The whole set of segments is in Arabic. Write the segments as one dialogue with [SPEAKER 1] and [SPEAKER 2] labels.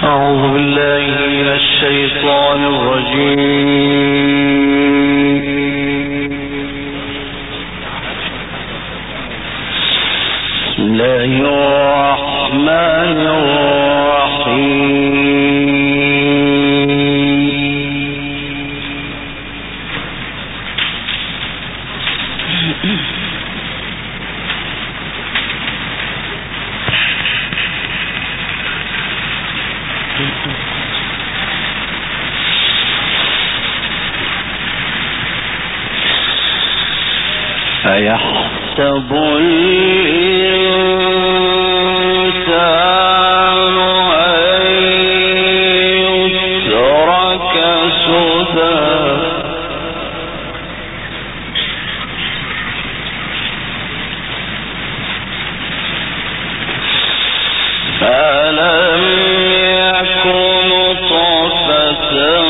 [SPEAKER 1] أعوذ بالله من الشيطان الرجيم. بسم الله الرحمن الرحيم. أيحسب الإنسان أن يترك سدى ألم يكن طفة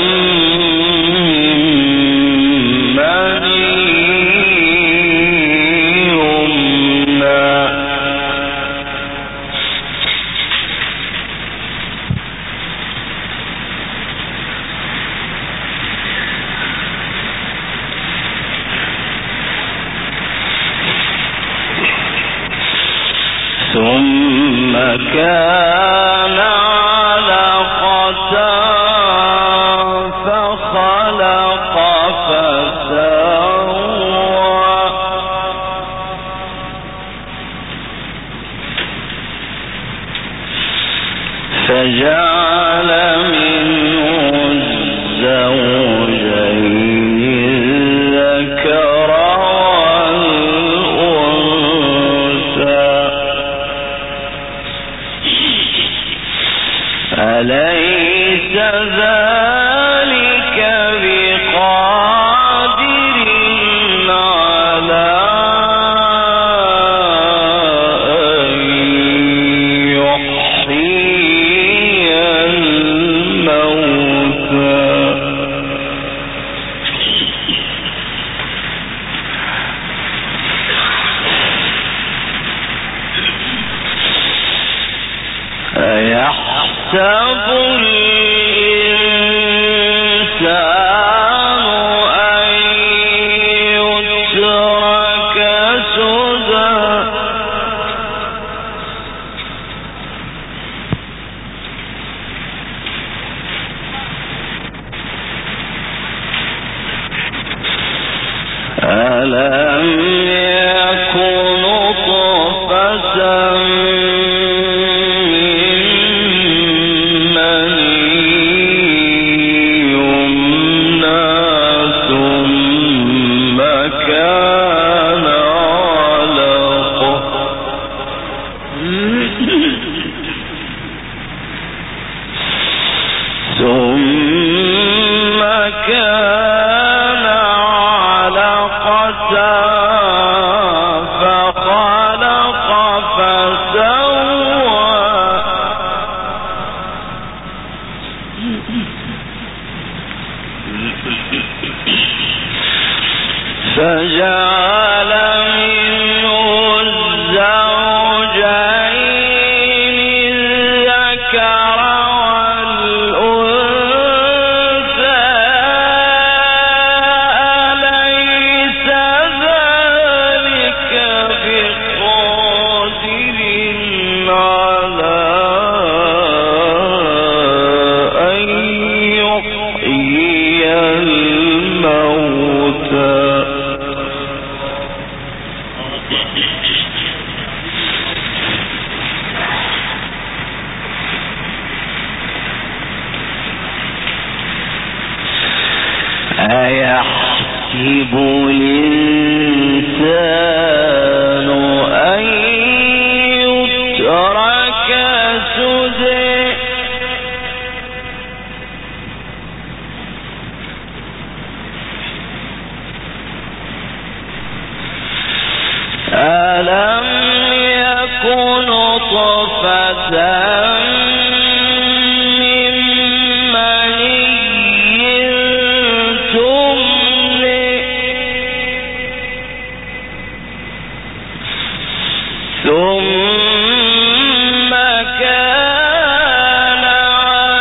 [SPEAKER 1] ثم كان علقة فخلق فسوى فجعل منه الزوجين الذكر أليس ذلك بقادر على أن يحيي الموتى أيحسب الإنسان أن يترك سدى ألم يكن طفة ثم كان علقة فخلق فسوى فجعل منه الزوجين الذكر أيحسب الإنسان أن يترك سدى ألم يكن طفة ثم كان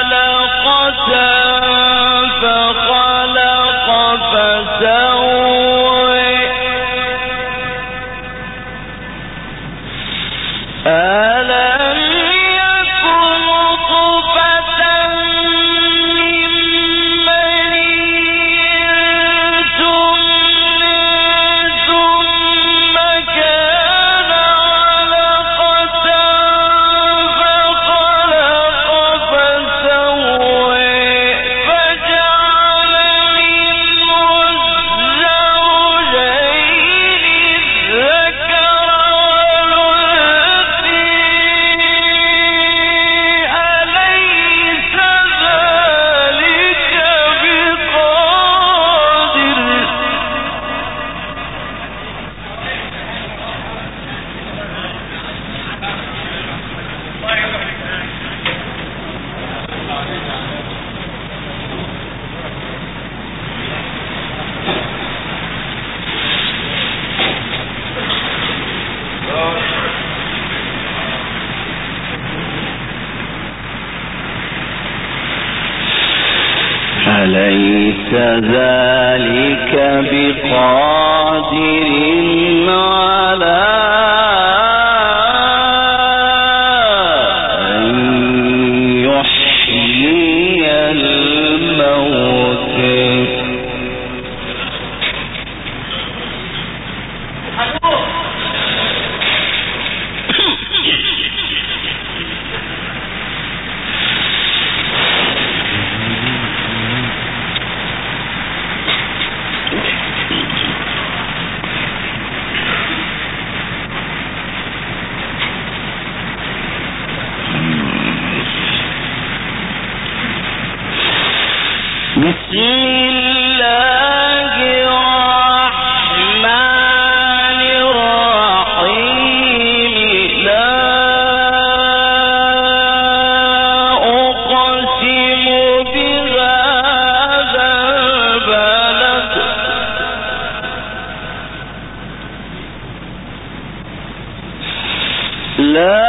[SPEAKER 1] أليس ذلك بقادر على أن يحيي الموتى بسم الله الرحمن الرحيم لا أقسم بهذا البلد لا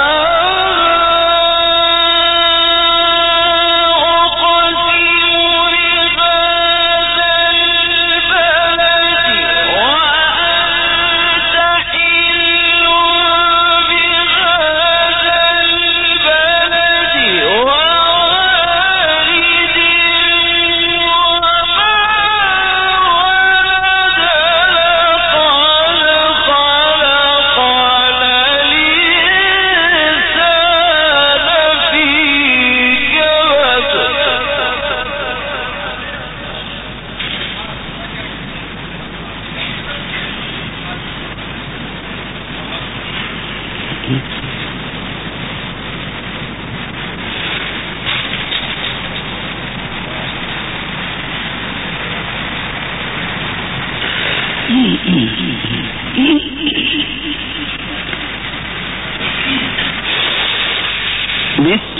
[SPEAKER 1] بسم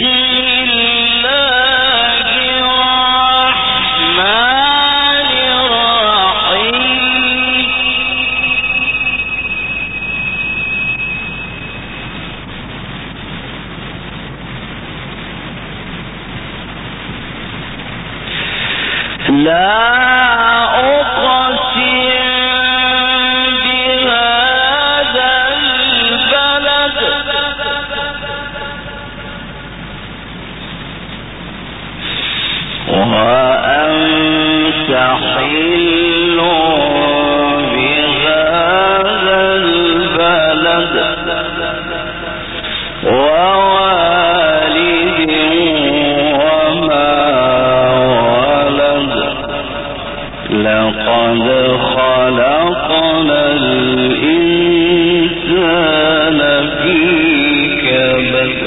[SPEAKER 1] الله الرحمن الرحيم لا وأنت حل بهذا البلد ووالد وما ولد لقد خلقنا الإنسان في كبد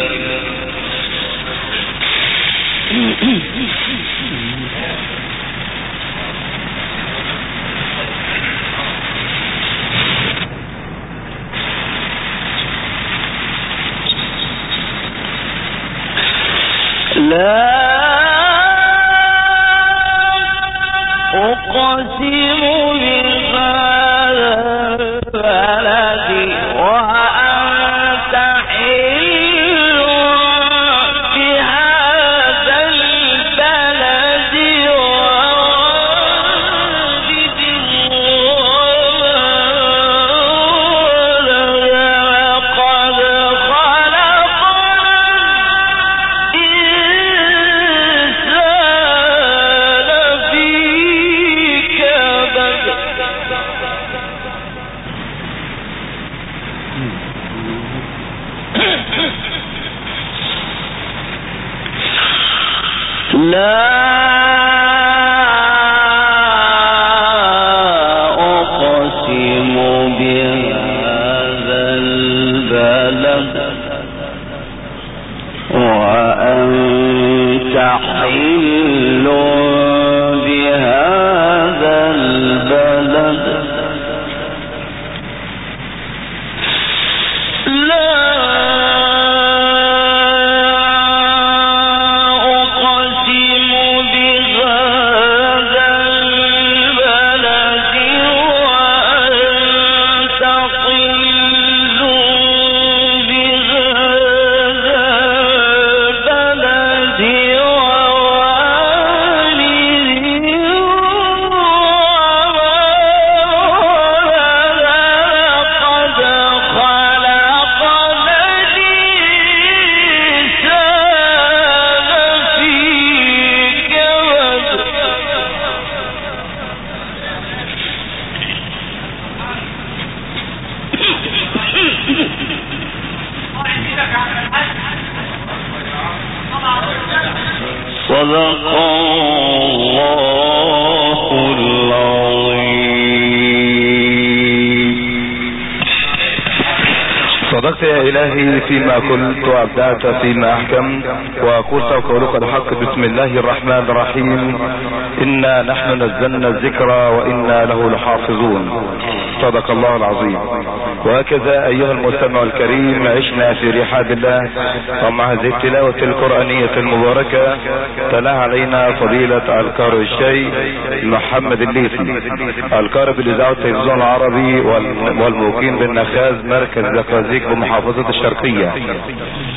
[SPEAKER 1] لا أقسم بهذا البلد وأنت حل بهذا البلد ووالد وما ولد لقد
[SPEAKER 2] صدقت يا إلهي فيما قلت وأبدعت فيما أحكمت وقلت وقولك الحق. بسم الله الرحمن الرحيم. إنا نحن نزلنا الذكر وإنا له لحافظون. صدق الله العظيم. وهكذا أيها المستمع الكريم عشنا في رحاب الله، ومع هذه التلاوة القرآنية المباركة تلا علينا فضيلة القارئ الشيخ محمد الليثي، القارئ بالإذاعة والتلفزيون العربي والمقيم بالنخاز مركز زقازيق بمحافظة الشرقية.